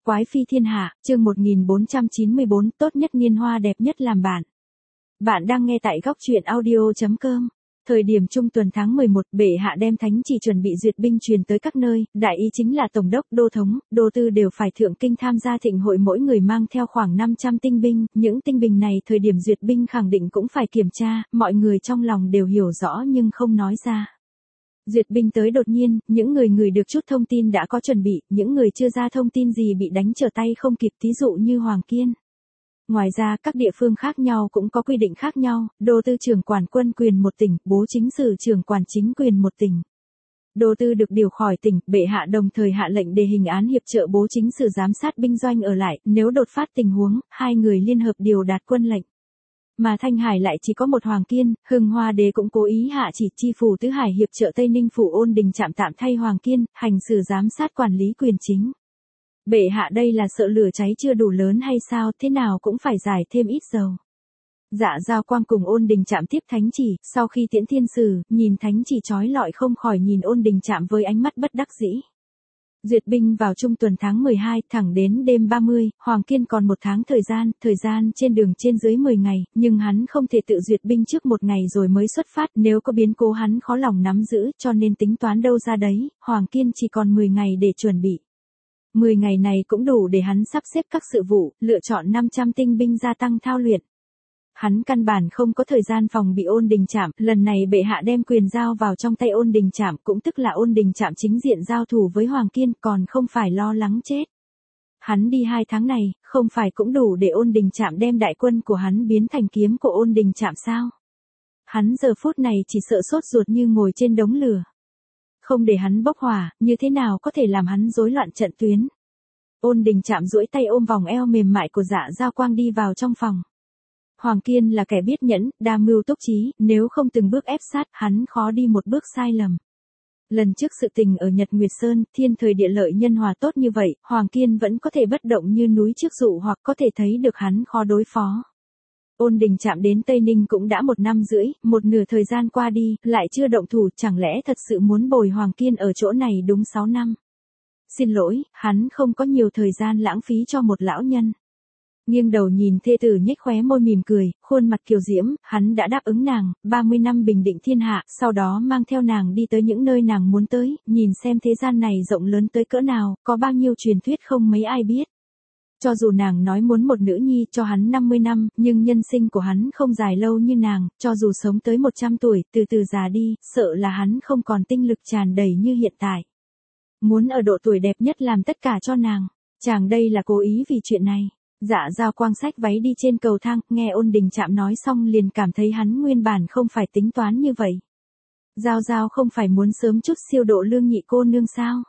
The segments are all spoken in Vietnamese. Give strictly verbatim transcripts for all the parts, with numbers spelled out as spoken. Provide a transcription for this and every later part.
Quái phi thiên hạ, chương một nghìn bốn trăm chín mươi bốn, tốt nhất niên hoa đẹp nhất làm bạn. Bạn đang nghe tại góc truyện audio chấm com. Thời điểm trung tuần tháng mười một, bệ hạ đem thánh chỉ chuẩn bị duyệt binh truyền tới các nơi, đại ý chính là tổng đốc, đô thống, đô tư đều phải thượng kinh tham gia thịnh hội, mỗi người mang theo khoảng năm trăm tinh binh, những tinh binh này thời điểm duyệt binh khẳng định cũng phải kiểm tra, mọi người trong lòng đều hiểu rõ nhưng không nói ra. Duyệt binh tới đột nhiên, những người người được chút thông tin đã có chuẩn bị, những người chưa ra thông tin gì bị đánh trở tay không kịp, thí dụ như Hoàng Kiên. Ngoài ra, các địa phương khác nhau cũng có quy định khác nhau, đô tư trưởng quản quân quyền một tỉnh, bố chính sử trưởng quản chính quyền một tỉnh. Đô tư được điều khỏi tỉnh, bệ hạ đồng thời hạ lệnh đề hình án hiệp trợ bố chính sử giám sát binh doanh ở lại, nếu đột phát tình huống, hai người liên hợp điều đạt quân lệnh. Mà Thanh Hải lại chỉ có một Hoàng Kiên, Hưng Hoa đế cũng cố ý hạ chỉ chi phủ tứ hải hiệp trợ Tây Ninh phủ Ôn Đình Trạm tạm thay Hoàng Kiên, hành xử giám sát quản lý quyền chính. Bệ hạ đây là sợ lửa cháy chưa đủ lớn hay sao, thế nào cũng phải giải thêm ít dầu. Dạ Giao Quang cùng Ôn Đình Trạm tiếp thánh chỉ, sau khi tiễn thiên sử, nhìn thánh chỉ chói lọi không khỏi nhìn Ôn Đình Trạm với ánh mắt bất đắc dĩ. Duyệt binh vào trung tuần tháng mười hai, thẳng đến đêm ba mươi, Hoàng Kiên còn một tháng thời gian, thời gian trên đường trên dưới mười ngày, nhưng hắn không thể tự duyệt binh trước một ngày rồi mới xuất phát, nếu có biến cố hắn khó lòng nắm giữ, cho nên tính toán đâu ra đấy, Hoàng Kiên chỉ còn mười ngày để chuẩn bị. mười ngày này cũng đủ để hắn sắp xếp các sự vụ, lựa chọn năm trăm tinh binh gia tăng thao luyện. Hắn căn bản không có thời gian phòng bị Ôn Đình Trạm, lần này bệ hạ đem quyền giao vào trong tay Ôn Đình Trạm, cũng tức là Ôn Đình Trạm chính diện giao thủ với Hoàng Kiên, còn không phải lo lắng chết. Hắn đi hai tháng này, không phải cũng đủ để Ôn Đình Trạm đem đại quân của hắn biến thành kiếm của Ôn Đình Trạm sao? Hắn giờ phút này chỉ sợ sốt ruột như ngồi trên đống lửa. Không để hắn bốc hỏa, như thế nào có thể làm hắn rối loạn trận tuyến? Ôn Đình Trạm duỗi tay ôm vòng eo mềm mại của Dạ Giao Quang đi vào trong phòng. Hoàng Kiên là kẻ biết nhẫn, đa mưu túc trí, nếu không từng bước ép sát, hắn khó đi một bước sai lầm. Lần trước sự tình ở Nhật Nguyệt Sơn, thiên thời địa lợi nhân hòa tốt như vậy, Hoàng Kiên vẫn có thể bất động như núi trước dụ, hoặc có thể thấy được hắn khó đối phó. Ôn Đình Trạm đến Tây Ninh cũng đã một năm rưỡi, một nửa thời gian qua đi, lại chưa động thủ, chẳng lẽ thật sự muốn bồi Hoàng Kiên ở chỗ này đúng sáu năm? Xin lỗi, hắn không có nhiều thời gian lãng phí cho một lão nhân. Nghiêng đầu nhìn thê tử nhếch khóe môi mỉm cười, khuôn mặt kiều diễm, hắn đã đáp ứng nàng, ba mươi năm bình định thiên hạ, sau đó mang theo nàng đi tới những nơi nàng muốn tới, nhìn xem thế gian này rộng lớn tới cỡ nào, có bao nhiêu truyền thuyết không mấy ai biết. Cho dù nàng nói muốn một nữ nhi cho hắn năm mươi năm, nhưng nhân sinh của hắn không dài lâu như nàng, cho dù sống tới một trăm tuổi, từ từ già đi, sợ là hắn không còn tinh lực tràn đầy như hiện tại. Muốn ở độ tuổi đẹp nhất làm tất cả cho nàng, chàng đây là cố ý vì chuyện này. Dạ Giao Quang xách váy đi trên cầu thang, nghe Ôn Đình Trạm nói xong liền cảm thấy hắn nguyên bản không phải tính toán như vậy. Giao Giao không phải muốn sớm chút siêu độ Lương nhị cô nương sao?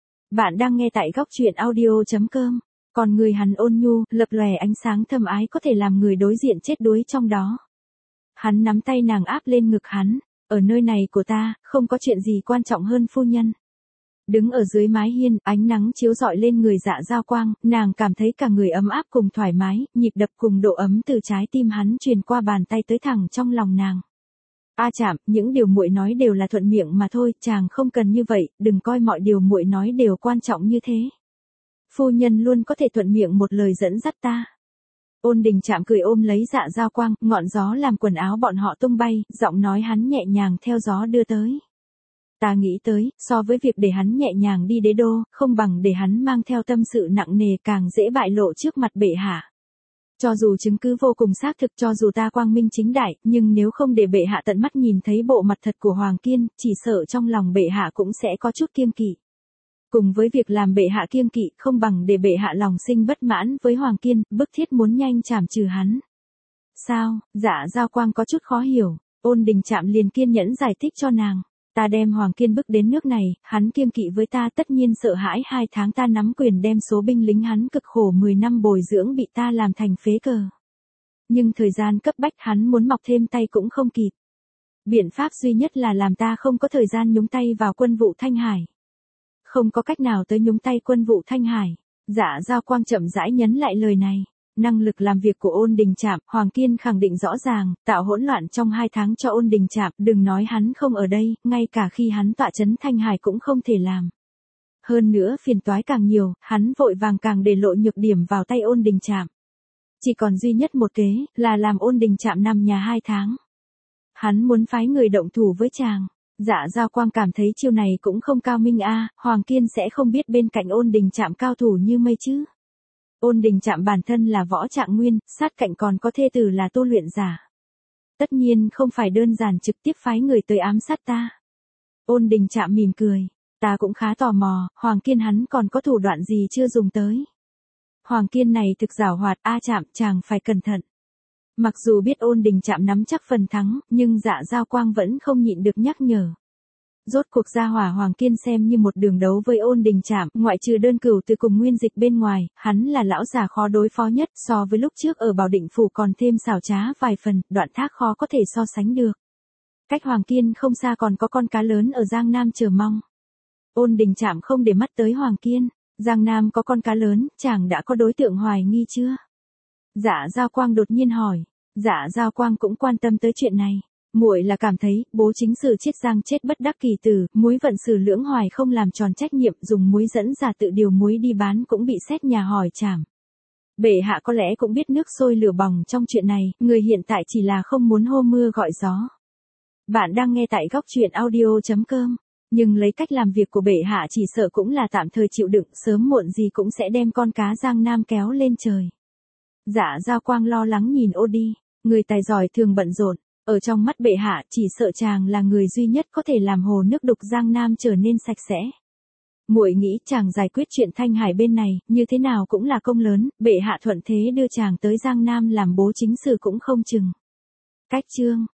Bạn đang nghe tại góc truyện audio chấm com. Còn người hắn ôn nhu, lập lòe ánh sáng thâm ái có thể làm người đối diện chết đuối trong đó. Hắn nắm tay nàng áp lên ngực hắn, ở nơi này của ta, không có chuyện gì quan trọng hơn phu nhân. Đứng ở dưới mái hiên, ánh nắng chiếu rọi lên người Dạ Giao Quang, nàng cảm thấy cả người ấm áp cùng thoải mái, nhịp đập cùng độ ấm từ trái tim hắn truyền qua bàn tay tới thẳng trong lòng nàng. A Trạm, những điều muội nói đều là thuận miệng mà thôi, chàng không cần như vậy, đừng coi mọi điều muội nói đều quan trọng như thế. Phu nhân luôn có thể thuận miệng một lời dẫn dắt ta. Ôn Đình Trạm cười ôm lấy Dạ Giao Quang, ngọn gió làm quần áo bọn họ tung bay, giọng nói hắn nhẹ nhàng theo gió đưa tới. Ta nghĩ tới, so với việc để hắn nhẹ nhàng đi đế đô, không bằng để hắn mang theo tâm sự nặng nề càng dễ bại lộ trước mặt bệ hạ. Cho dù chứng cứ vô cùng xác thực, cho dù ta quang minh chính đại, nhưng nếu không để bệ hạ tận mắt nhìn thấy bộ mặt thật của Hoàng Kiên, chỉ sợ trong lòng bệ hạ cũng sẽ có chút kiêng kỵ. Cùng với việc làm bệ hạ kiêng kỵ, không bằng để bệ hạ lòng sinh bất mãn với Hoàng Kiên, bức thiết muốn nhanh chảm trừ hắn. Sao? Dạ Giao Quang có chút khó hiểu, Ôn Đình Trạm liền kiên nhẫn giải thích cho nàng. Ta đem Hoàng Kiên bức đến nước này, hắn kiêng kỵ với ta tất nhiên sợ hãi hai tháng ta nắm quyền đem số binh lính hắn cực khổ mười năm bồi dưỡng bị ta làm thành phế cờ. Nhưng thời gian cấp bách hắn muốn mọc thêm tay cũng không kịp. Biện pháp duy nhất là làm ta không có thời gian nhúng tay vào quân vụ Thanh Hải. Không có cách nào tới nhúng tay quân vụ Thanh Hải. Dạ Giao Quang chậm rãi nhấn lại lời này. Năng lực làm việc của Ôn Đình Trạm, Hoàng Kiên khẳng định rõ ràng, tạo hỗn loạn trong hai tháng cho Ôn Đình Trạm, đừng nói hắn không ở đây, ngay cả khi hắn tọa trấn Thanh Hải cũng không thể làm. Hơn nữa phiền toái càng nhiều, hắn vội vàng càng để lộ nhược điểm vào tay Ôn Đình Trạm. Chỉ còn duy nhất một kế, là làm Ôn Đình Trạm nằm nhà hai tháng. Hắn muốn phái người động thủ với chàng. Dạ Giao Quang cảm thấy chiêu này cũng không cao minh a, Hoàng Kiên sẽ không biết bên cạnh Ôn Đình Trạm cao thủ như mây chứ. Ôn Đình Trạm bản thân là võ trạng nguyên, sát cạnh còn có thê tử là tu luyện giả. Tất nhiên không phải đơn giản trực tiếp phái người tới ám sát ta. Ôn Đình Trạm mỉm cười, ta cũng khá tò mò, Hoàng Kiên hắn còn có thủ đoạn gì chưa dùng tới. Hoàng Kiên này thực giảo hoạt, a Trạm, chàng phải cẩn thận. Mặc dù biết Ôn Đình Trạm nắm chắc phần thắng, nhưng Dạ Giao Quang vẫn không nhịn được nhắc nhở. Rốt cuộc gia hỏa Hoàng Kiên xem như một đường đấu với Ôn Đình Trạm, ngoại trừ đơn cửu từ cùng Nguyên Dịch bên ngoài, hắn là lão già khó đối phó nhất, so với lúc trước ở Bảo Định Phủ còn thêm xảo trá vài phần, Đoạn Thác khó có thể so sánh được. Cách Hoàng Kiên không xa còn có con cá lớn ở Giang Nam chờ mong. Ôn Đình Trạm không để mắt tới Hoàng Kiên, Giang Nam có con cá lớn, chàng đã có đối tượng hoài nghi chưa? Dạ Giao Quang đột nhiên hỏi, Dạ Giao Quang cũng quan tâm tới chuyện này. Muội là cảm thấy, bố chính sử Chiết Giang chết bất đắc kỳ tử, muối vận sử Lưỡng Hoài không làm tròn trách nhiệm, dùng muối dẫn giả tự điều muối đi bán cũng bị xét nhà hỏi trảm. Bệ hạ có lẽ cũng biết nước sôi lửa bỏng trong chuyện này, người hiện tại chỉ là không muốn hô mưa gọi gió. Bạn đang nghe tại góc truyện audio chấm com, nhưng lấy cách làm việc của bệ hạ chỉ sợ cũng là tạm thời chịu đựng, sớm muộn gì cũng sẽ đem con cá Giang Nam kéo lên trời. Dạ Giao Quang lo lắng nhìn ô đi, người tài giỏi thường bận rộn. Ở trong mắt bệ hạ, chỉ sợ chàng là người duy nhất có thể làm hồ nước đục Giang Nam trở nên sạch sẽ. Muội nghĩ chàng giải quyết chuyện Thanh Hải bên này, như thế nào cũng là công lớn, bệ hạ thuận thế đưa chàng tới Giang Nam làm bố chính sử cũng không chừng. Cách chương